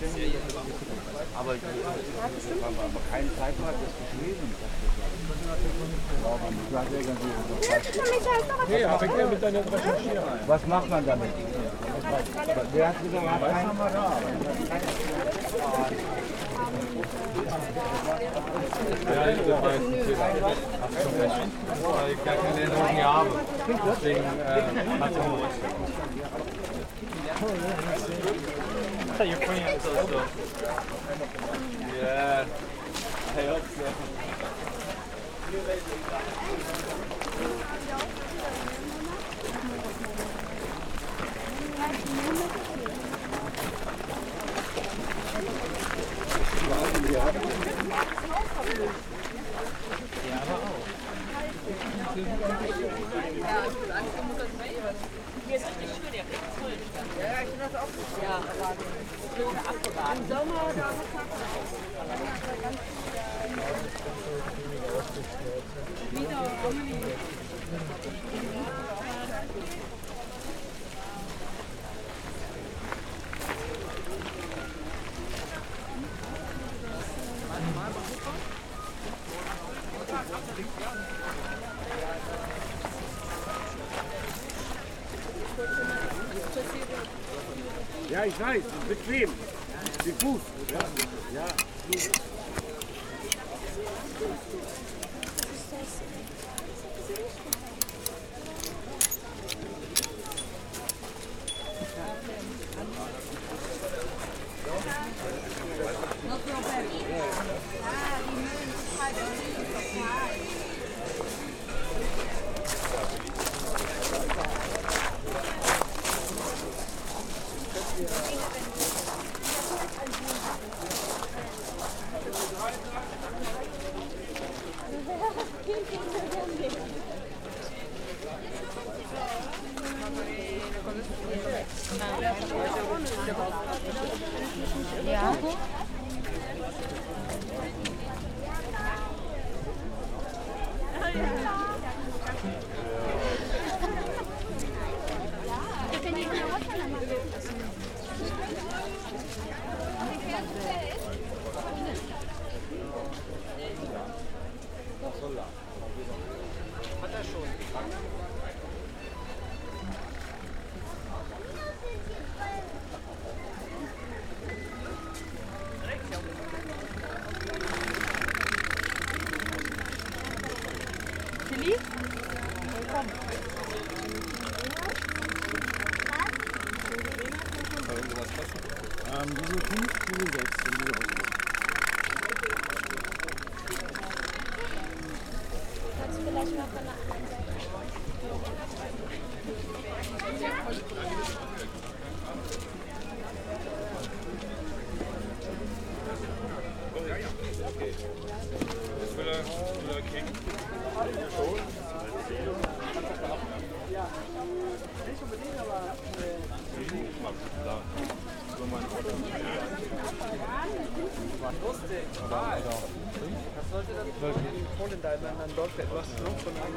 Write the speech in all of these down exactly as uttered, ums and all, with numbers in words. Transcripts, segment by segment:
Aber, aber keine Zeit hat das geschrieben. Nee, aber ich mit deiner Recherchieren. Was macht man damit? Wer hat gesagt, man hat keinen Kamera? Ja, ich bin bei weil ich gar keine Erinnerung mehr habe. Deswegen hat es I thought you were pointing at this also. Yeah, I hope so. Ja, aber auch. Hier ist richtig schön, der Regen voll. Ja, ich finde das auch gut. Ja, aber schön abgeraten. Im Sommer, da hat man ganz wieder Amelie. Ja, ich weiß, bequem. Wie Fuß. Ja, ja. Ja. Tilly? Ähm, diese fünf, diese sechs, diese ausmachen. Kannst du vielleicht mal von der anderen Seite? Jetzt will er, will er kicken. Lustig, total. Was sollte das in Polen da sein? Dann läuft etwas so von einem.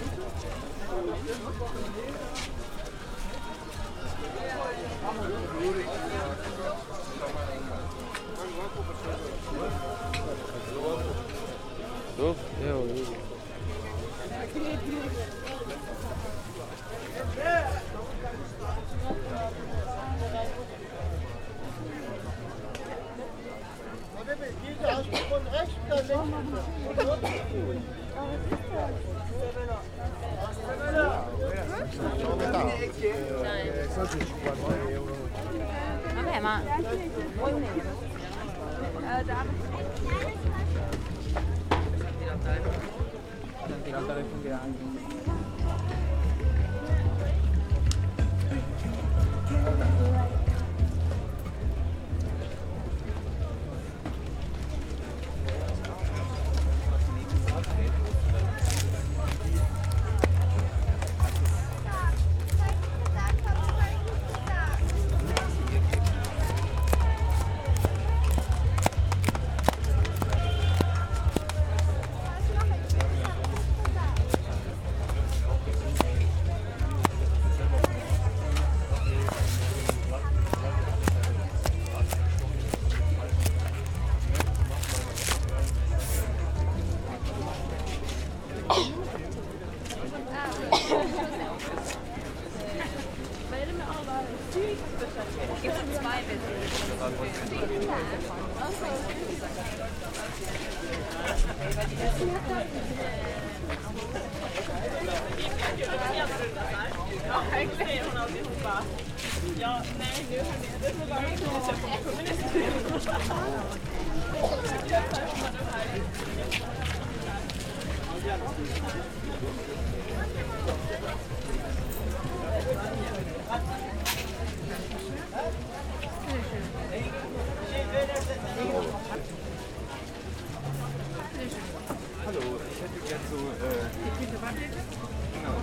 So, ja, ja. Von rechts oder Vabbè, ma tirare con grandi. Ja, nej, nu det är bara att jag kommer Hallo, ich hätte gerne so. Äh, genau,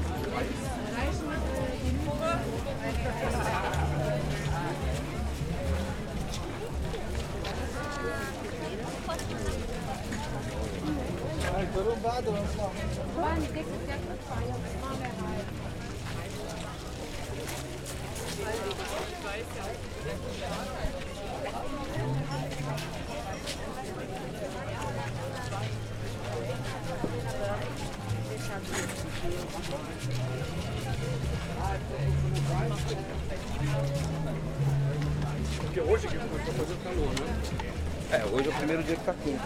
Porque hoje que começou a fazer calor, né? é, hoje é o primeiro dia que tá quente.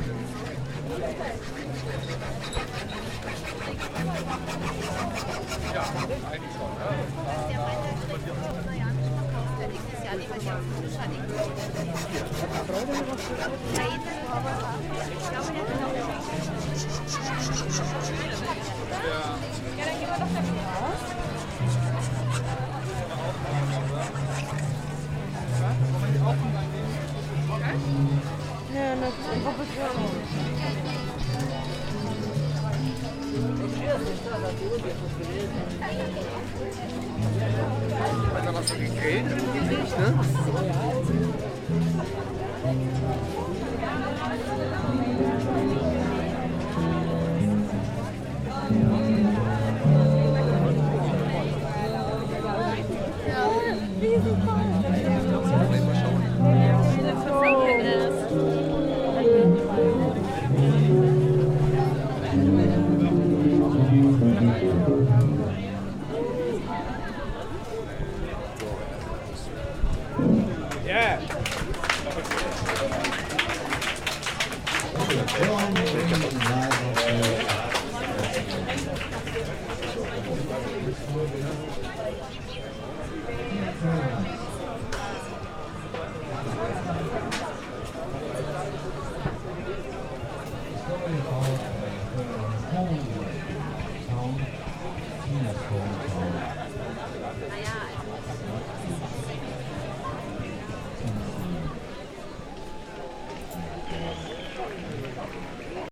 Ja, eigentlich schon. Ja, das ist Hat da was so gegrillt irgendwie nicht, ne? Ja. Naja,